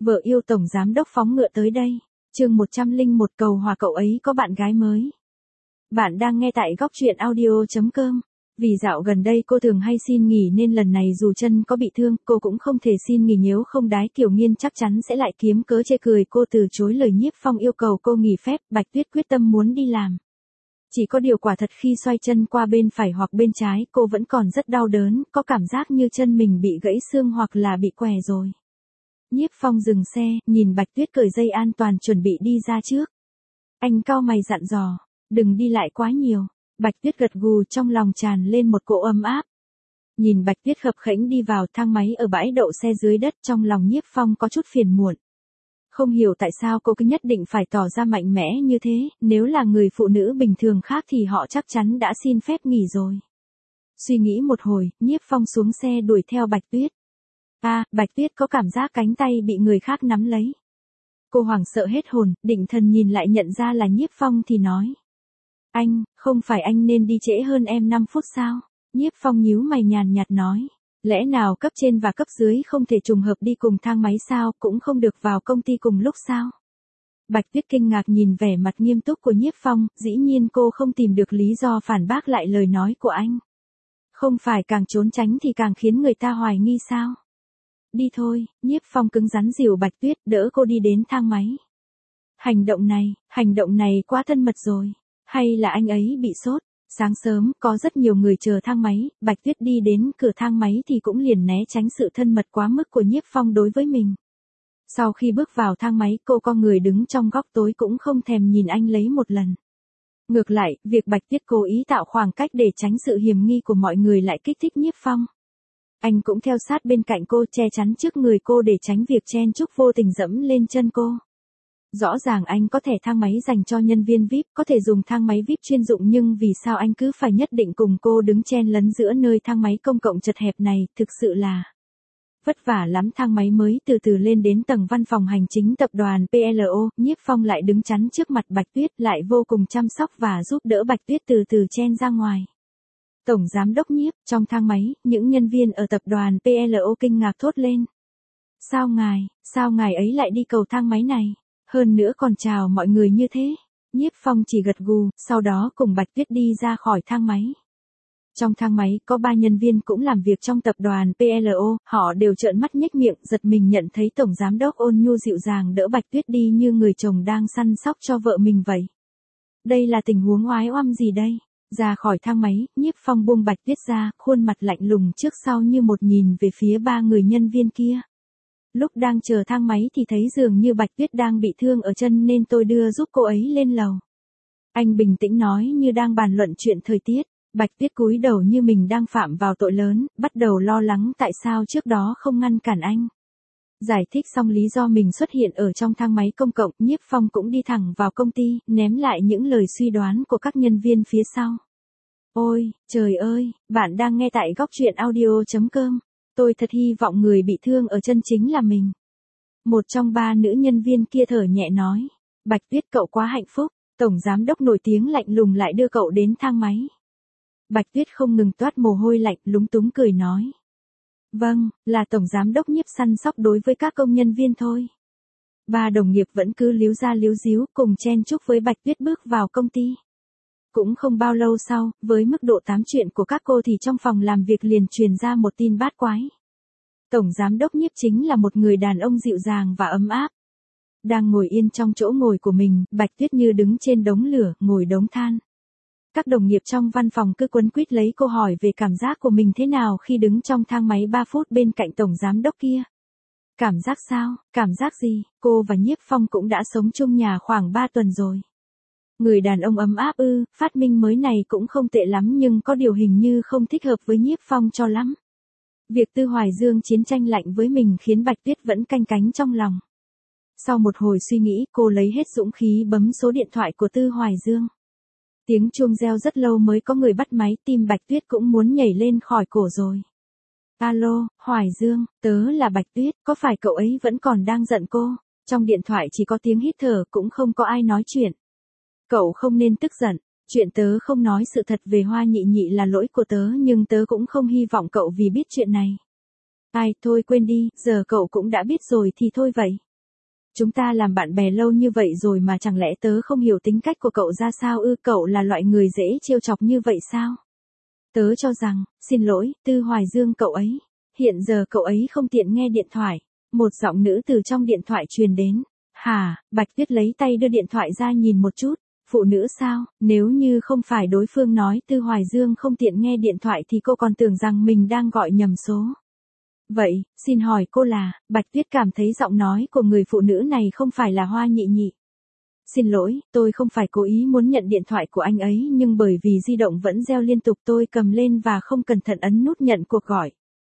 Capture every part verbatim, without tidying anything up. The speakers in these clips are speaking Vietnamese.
Vợ yêu tổng giám đốc phóng ngựa tới đây. Chương một trăm lẻ một cầu hòa cậu ấy có bạn gái mới. Bạn đang nghe tại góc truyện audio chấm com. Vì dạo gần đây cô thường hay xin nghỉ nên lần này dù chân có bị thương, cô cũng không thể xin nghỉ, nếu không Đái Kiều Nghiên chắc chắn sẽ lại kiếm cớ chê cười cô từ chối lời Nhiếp Phong yêu cầu cô nghỉ phép. Bạch Tuyết quyết tâm muốn đi làm. Chỉ có điều quả thật khi xoay chân qua bên phải hoặc bên trái, cô vẫn còn rất đau đớn, có cảm giác như chân mình bị gãy xương hoặc là bị què rồi. Nhiếp Phong dừng xe, nhìn Bạch Tuyết cởi dây an toàn chuẩn bị đi ra trước. Anh cau mày dặn dò, đừng đi lại quá nhiều. Bạch Tuyết gật gù, trong lòng tràn lên một cỗ ấm áp. Nhìn Bạch Tuyết khập khẽnh đi vào thang máy ở bãi đậu xe dưới đất, trong lòng Nhiếp Phong có chút phiền muộn. Không hiểu tại sao cô cứ nhất định phải tỏ ra mạnh mẽ như thế, nếu là người phụ nữ bình thường khác thì họ chắc chắn đã xin phép nghỉ rồi. Suy nghĩ một hồi, Nhiếp Phong xuống xe đuổi theo Bạch Tuyết. À, Bạch Tuyết có cảm giác cánh tay bị người khác nắm lấy. Cô hoảng sợ hết hồn, định thần nhìn lại nhận ra là Nhiếp Phong thì nói. Anh, không phải anh nên đi trễ hơn em năm phút sao? Nhiếp Phong nhíu mày nhàn nhạt nói. Lẽ nào cấp trên và cấp dưới không thể trùng hợp đi cùng thang máy sao, cũng không được vào công ty cùng lúc sao? Bạch Tuyết kinh ngạc nhìn vẻ mặt nghiêm túc của Nhiếp Phong, dĩ nhiên cô không tìm được lý do phản bác lại lời nói của anh. Không phải càng trốn tránh thì càng khiến người ta hoài nghi sao? Đi thôi, Nhiếp Phong cứng rắn dìu Bạch Tuyết, đỡ cô đi đến thang máy. Hành động này, hành động này quá thân mật rồi. Hay là anh ấy bị sốt? Sáng sớm, có rất nhiều người chờ thang máy, Bạch Tuyết đi đến cửa thang máy thì cũng liền né tránh sự thân mật quá mức của Nhiếp Phong đối với mình. Sau khi bước vào thang máy, cô con người đứng trong góc tối cũng không thèm nhìn anh lấy một lần. Ngược lại, việc Bạch Tuyết cố ý tạo khoảng cách để tránh sự hiềm nghi của mọi người lại kích thích Nhiếp Phong. Anh cũng theo sát bên cạnh cô, che chắn trước người cô để tránh việc chen chúc vô tình dẫm lên chân cô. Rõ ràng anh có thẻ thang máy dành cho nhân viên vi ai pi, có thể dùng thang máy vi ai pi chuyên dụng, nhưng vì sao anh cứ phải nhất định cùng cô đứng chen lấn giữa nơi thang máy công cộng chật hẹp này, thực sự là vất vả lắm. Thang máy mới từ từ lên đến tầng văn phòng hành chính tập đoàn pê lờ o, Nhiếp Phong lại đứng chắn trước mặt Bạch Tuyết, lại vô cùng chăm sóc và giúp đỡ Bạch Tuyết từ từ chen ra ngoài. Tổng giám đốc Nhiếp, trong thang máy, những nhân viên ở tập đoàn pê lờ o kinh ngạc thốt lên. Sao ngài, sao ngài ấy lại đi cầu thang máy này? Hơn nữa còn chào mọi người như thế. Nhiếp Phong chỉ gật gù, sau đó cùng Bạch Tuyết đi ra khỏi thang máy. Trong thang máy có ba nhân viên cũng làm việc trong tập đoàn pê lờ o, họ đều trợn mắt nhếch miệng, giật mình nhận thấy tổng giám đốc ôn nhu dịu dàng đỡ Bạch Tuyết đi như người chồng đang săn sóc cho vợ mình vậy. Đây là tình huống oái oăm gì đây? Ra khỏi thang máy, Nhiếp Phong buông Bạch Tuyết ra, khuôn mặt lạnh lùng trước sau như một nhìn về phía ba người nhân viên kia. Lúc đang chờ thang máy thì thấy dường như Bạch Tuyết đang bị thương ở chân nên tôi đưa giúp cô ấy lên lầu. Anh bình tĩnh nói như đang bàn luận chuyện thời tiết. Bạch Tuyết cúi đầu như mình đang phạm vào tội lớn, bắt đầu lo lắng tại sao trước đó không ngăn cản anh. Giải thích xong lý do mình xuất hiện ở trong thang máy công cộng, Nhiếp Phong cũng đi thẳng vào công ty, ném lại những lời suy đoán của các nhân viên phía sau. Ôi, trời ơi, bạn đang nghe tại góc truyện audio chấm com. Tôi thật hy vọng người bị thương ở chân chính là mình. Một trong ba nữ nhân viên kia thở nhẹ nói. Bạch Tuyết, cậu quá hạnh phúc. Tổng giám đốc nổi tiếng lạnh lùng lại đưa cậu đến thang máy. Bạch Tuyết không ngừng toát mồ hôi lạnh, lúng túng cười nói. Vâng, là tổng giám đốc Nhiếp săn sóc đối với các công nhân viên thôi. Ba đồng nghiệp vẫn cứ líu ra líu díu cùng chen chúc với Bạch Tuyết bước vào công ty. Cũng không bao lâu sau, với mức độ tám chuyện của các cô thì trong phòng làm việc liền truyền ra một tin bát quái. Tổng giám đốc Nhiếp chính là một người đàn ông dịu dàng và ấm áp. Đang ngồi yên trong chỗ ngồi của mình, Bạch Tuyết như đứng trên đống lửa, ngồi đống than. Các đồng nghiệp trong văn phòng cứ quấn quýt lấy cô hỏi về cảm giác của mình thế nào khi đứng trong thang máy ba phút bên cạnh tổng giám đốc kia. Cảm giác sao, cảm giác gì, cô và Nhiếp Phong cũng đã sống chung nhà khoảng ba tuần rồi. Người đàn ông ấm áp ư, phát minh mới này cũng không tệ lắm nhưng có điều hình như không thích hợp với Nhiếp Phong cho lắm. Việc Tư Hoài Dương chiến tranh lạnh với mình khiến Bạch Tuyết vẫn canh cánh trong lòng. Sau một hồi suy nghĩ, cô lấy hết dũng khí bấm số điện thoại của Tư Hoài Dương. Tiếng chuông reo rất lâu mới có người bắt máy, tim Bạch Tuyết cũng muốn nhảy lên khỏi cổ rồi. Alo, Hoài Dương, tớ là Bạch Tuyết, có phải cậu ấy vẫn còn đang giận cô? Trong điện thoại chỉ có tiếng hít thở, cũng không có ai nói chuyện. Cậu không nên tức giận, chuyện tớ không nói sự thật về Hoa Nhị Nhị là lỗi của tớ, nhưng tớ cũng không hy vọng cậu vì biết chuyện này. Ai, thôi quên đi, giờ cậu cũng đã biết rồi thì thôi vậy. Chúng ta làm bạn bè lâu như vậy rồi mà chẳng lẽ tớ không hiểu tính cách của cậu ra sao ư, cậu là loại người dễ trêu chọc như vậy sao? Tớ cho rằng, xin lỗi, Tư Hoài Dương cậu ấy. Hiện giờ cậu ấy không tiện nghe điện thoại. Một giọng nữ từ trong điện thoại truyền đến. Hả, Bạch Tuyết lấy tay đưa điện thoại ra nhìn một chút. Phụ nữ sao, nếu như không phải đối phương nói Tư Hoài Dương không tiện nghe điện thoại thì cô còn tưởng rằng mình đang gọi nhầm số. Vậy, xin hỏi cô là, Bạch Tuyết cảm thấy giọng nói của người phụ nữ này không phải là Hoa Nhị Nhị. Xin lỗi, tôi không phải cố ý muốn nhận điện thoại của anh ấy nhưng bởi vì di động vẫn reo liên tục tôi cầm lên và không cẩn thận ấn nút nhận cuộc gọi.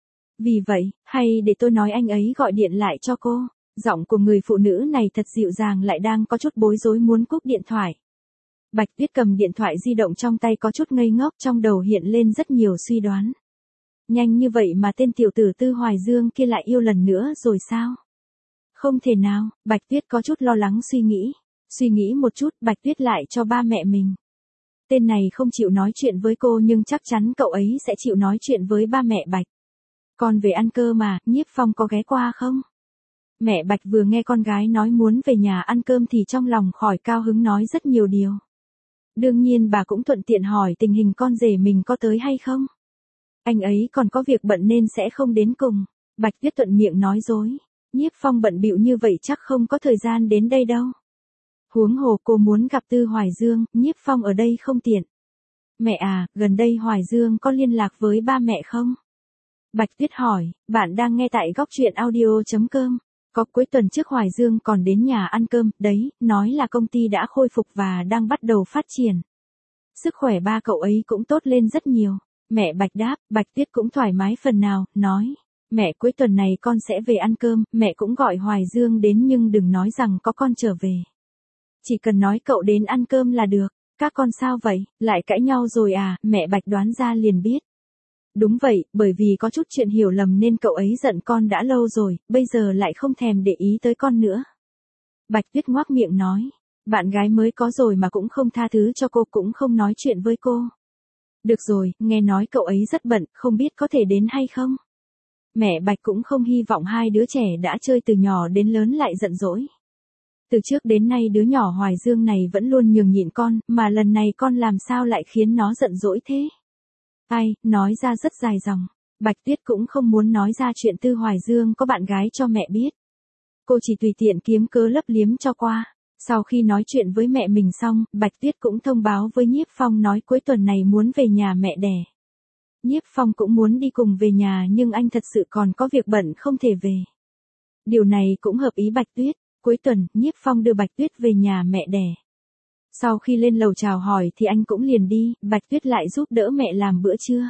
Vì vậy, hay để tôi nói anh ấy gọi điện lại cho cô. Giọng của người phụ nữ này thật dịu dàng lại đang có chút bối rối muốn cúp điện thoại. Bạch Tuyết cầm điện thoại di động trong tay có chút ngây ngốc, trong đầu hiện lên rất nhiều suy đoán. Nhanh như vậy mà tên tiểu tử Tư Hoài Dương kia lại yêu lần nữa rồi sao? Không thể nào, Bạch Tuyết có chút lo lắng suy nghĩ. Suy nghĩ một chút, Bạch Tuyết lại cho ba mẹ mình. Tên này không chịu nói chuyện với cô nhưng chắc chắn cậu ấy sẽ chịu nói chuyện với ba mẹ Bạch. Con về ăn cơm mà, Nhiếp Phong có ghé qua không? Mẹ Bạch vừa nghe con gái nói muốn về nhà ăn cơm thì trong lòng khỏi cao hứng nói rất nhiều điều. Đương nhiên bà cũng thuận tiện hỏi tình hình con rể mình có tới hay không. Anh ấy còn có việc bận nên sẽ không đến cùng. Bạch Tuyết thuận miệng nói dối. Nhiếp Phong bận bịu như vậy chắc không có thời gian đến đây đâu. Huống hồ cô muốn gặp Tư Hoài Dương, Nhiếp Phong ở đây không tiện. Mẹ à, gần đây Hoài Dương có liên lạc với ba mẹ không? Bạch Tuyết hỏi, bạn đang nghe tại góc truyện audio chấm com. Có cuối tuần trước Hoài Dương còn đến nhà ăn cơm, đấy, nói là công ty đã khôi phục và đang bắt đầu phát triển. Sức khỏe ba cậu ấy cũng tốt lên rất nhiều. Mẹ Bạch đáp, Bạch Tuyết cũng thoải mái phần nào, nói. Mẹ cuối tuần này con sẽ về ăn cơm, mẹ cũng gọi Hoài Dương đến nhưng đừng nói rằng có con trở về. Chỉ cần nói cậu đến ăn cơm là được. Các con sao vậy, lại cãi nhau rồi à, mẹ Bạch đoán ra liền biết. Đúng vậy, bởi vì có chút chuyện hiểu lầm nên cậu ấy giận con đã lâu rồi, bây giờ lại không thèm để ý tới con nữa. Bạch Tuyết ngoác miệng nói, bạn gái mới có rồi mà cũng không tha thứ cho cô, cũng không nói chuyện với cô. Được rồi, nghe nói cậu ấy rất bận, không biết có thể đến hay không? Mẹ Bạch cũng không hy vọng hai đứa trẻ đã chơi từ nhỏ đến lớn lại giận dỗi. Từ trước đến nay đứa nhỏ Hoài Dương này vẫn luôn nhường nhịn con, mà lần này con làm sao lại khiến nó giận dỗi thế? Ai, nói ra rất dài dòng. Bạch Tuyết cũng không muốn nói ra chuyện Tư Hoài Dương có bạn gái cho mẹ biết. Cô chỉ tùy tiện kiếm cớ lấp liếm cho qua. Sau khi nói chuyện với mẹ mình xong, Bạch Tuyết cũng thông báo với Nhiếp Phong nói cuối tuần này muốn về nhà mẹ đẻ. Nhiếp Phong cũng muốn đi cùng về nhà nhưng anh thật sự còn có việc bận không thể về. Điều này cũng hợp ý Bạch Tuyết. Cuối tuần, Nhiếp Phong đưa Bạch Tuyết về nhà mẹ đẻ. Sau khi lên lầu chào hỏi thì anh cũng liền đi, Bạch Tuyết lại giúp đỡ mẹ làm bữa trưa.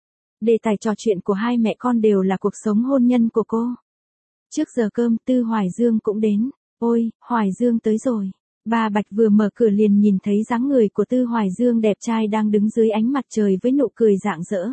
Đề tài trò chuyện của hai mẹ con đều là cuộc sống hôn nhân của cô. Trước giờ cơm, Tư Hoài Dương cũng đến. Ôi, Hoài Dương tới rồi. Bà Bạch vừa mở cửa liền nhìn thấy dáng người của Tư Hoài Dương đẹp trai đang đứng dưới ánh mặt trời với nụ cười rạng rỡ.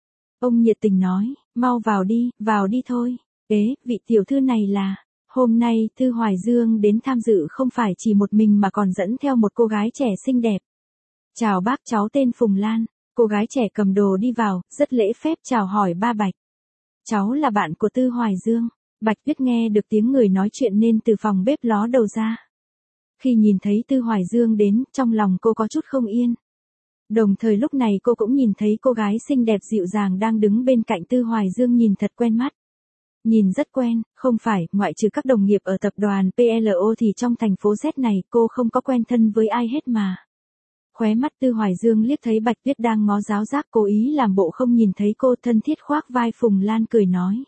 Ông nhiệt tình nói, mau vào đi, vào đi thôi. Ế, vị tiểu thư này là... Hôm nay, Tư Hoài Dương đến tham dự không phải chỉ một mình mà còn dẫn theo một cô gái trẻ xinh đẹp. Chào bác, cháu tên Phùng Lan. Cô gái trẻ cầm đồ đi vào, rất lễ phép chào hỏi ba Bạch. Cháu là bạn của Tư Hoài Dương. Bạch Tuyết nghe được tiếng người nói chuyện nên từ phòng bếp ló đầu ra. Khi nhìn thấy Tư Hoài Dương đến, trong lòng cô có chút không yên. Đồng thời lúc này cô cũng nhìn thấy cô gái xinh đẹp dịu dàng đang đứng bên cạnh Tư Hoài Dương nhìn thật quen mắt. Nhìn rất quen, không phải, ngoại trừ các đồng nghiệp ở tập đoàn pê lờ o thì trong thành phố Z này cô không có quen thân với ai hết mà. Khóe mắt Tư Hoài Dương liếc thấy Bạch Tuyết đang ngó giáo giác cố ý làm bộ không nhìn thấy cô, thân thiết khoác vai Phùng Lan cười nói.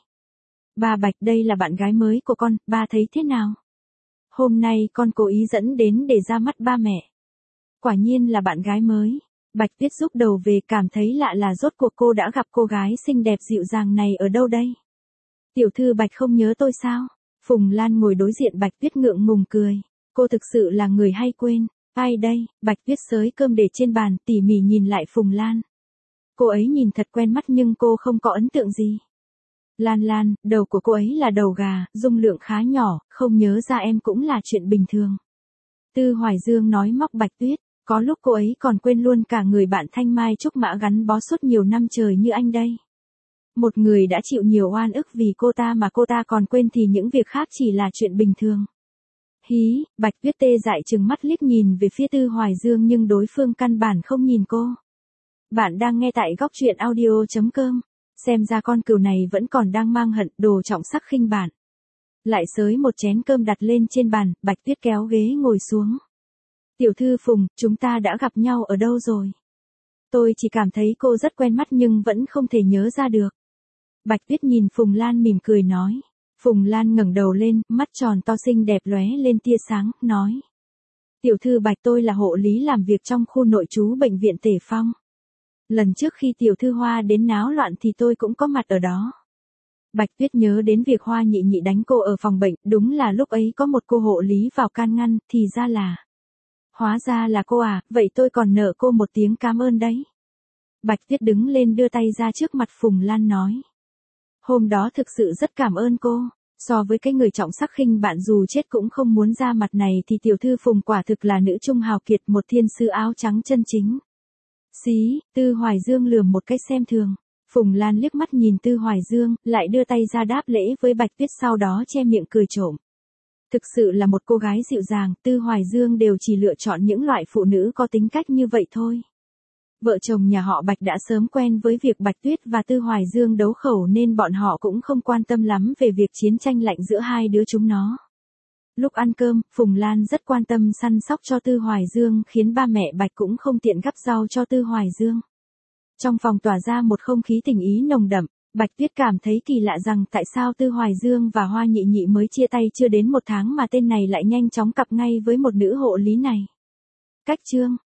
Ba Bạch, đây là bạn gái mới của con, ba thấy thế nào? Hôm nay con cố ý dẫn đến để ra mắt ba mẹ. Quả nhiên là bạn gái mới. Bạch Tuyết rút đầu về, cảm thấy lạ là rốt cuộc cô đã gặp cô gái xinh đẹp dịu dàng này ở đâu đây? Tiểu thư Bạch không nhớ tôi sao? Phùng Lan ngồi đối diện Bạch Tuyết ngượng ngùng cười. Cô thực sự là người hay quên. Ai đây? Bạch Tuyết xới cơm để trên bàn, tỉ mỉ nhìn lại Phùng Lan. Cô ấy nhìn thật quen mắt nhưng cô không có ấn tượng gì. Lan Lan, đầu của cô ấy là đầu gà, dung lượng khá nhỏ, không nhớ ra em cũng là chuyện bình thường. Tư Hoài Dương nói móc Bạch Tuyết, có lúc cô ấy còn quên luôn cả người bạn thanh mai trúc mã gắn bó suốt nhiều năm trời như anh đây. Một người đã chịu nhiều oan ức vì cô ta mà cô ta còn quên thì những việc khác chỉ là chuyện bình thường. Hí, Bạch Tuyết tê dại trừng mắt liếc nhìn về phía Tư Hoài Dương nhưng đối phương căn bản không nhìn cô. Bạn đang nghe tại góc truyện audio.com. Xem ra con cừu này vẫn còn đang mang hận, đồ trọng sắc khinh bạn. Lại xới một chén cơm đặt lên trên bàn, Bạch Tuyết kéo ghế ngồi xuống. Tiểu thư Phùng, chúng ta đã gặp nhau ở đâu rồi? Tôi chỉ cảm thấy cô rất quen mắt nhưng vẫn không thể nhớ ra được. Bạch Tuyết nhìn Phùng Lan mỉm cười nói. Phùng Lan ngẩng đầu lên, mắt tròn to xinh đẹp lóe lên tia sáng, nói. Tiểu thư Bạch, tôi là hộ lý làm việc trong khu nội trú bệnh viện Tề Phong. Lần trước khi tiểu thư Hoa đến náo loạn thì tôi cũng có mặt ở đó. Bạch Tuyết nhớ đến việc Hoa nhị nhị đánh cô ở phòng bệnh, đúng là lúc ấy có một cô hộ lý vào can ngăn, thì ra là. Hóa ra là cô à, vậy tôi còn nợ cô một tiếng cảm ơn đấy. Bạch Tuyết đứng lên đưa tay ra trước mặt Phùng Lan nói. Hôm đó thực sự rất cảm ơn cô, so với cái người trọng sắc khinh bạn dù chết cũng không muốn ra mặt này thì tiểu thư Phùng quả thực là nữ trung hào kiệt, một thiên sư áo trắng chân chính. Xí, Tư Hoài Dương lườm một cái xem thường. Phùng Lan liếc mắt nhìn Tư Hoài Dương, lại đưa tay ra đáp lễ với Bạch Tuyết, sau đó che miệng cười trộm. Thực sự là một cô gái dịu dàng, Tư Hoài Dương đều chỉ lựa chọn những loại phụ nữ có tính cách như vậy thôi. Vợ chồng nhà họ Bạch đã sớm quen với việc Bạch Tuyết và Tư Hoài Dương đấu khẩu nên bọn họ cũng không quan tâm lắm về việc chiến tranh lạnh giữa hai đứa chúng nó. Lúc ăn cơm, Phùng Lan rất quan tâm săn sóc cho Tư Hoài Dương khiến ba mẹ Bạch cũng không tiện gắp rau cho Tư Hoài Dương. Trong phòng tỏa ra một không khí tình ý nồng đậm, Bạch Tuyết cảm thấy kỳ lạ rằng tại sao Tư Hoài Dương và Hoa nhị nhị mới chia tay chưa đến một tháng mà tên này lại nhanh chóng cặp ngay với một nữ hộ lý này. Cách chương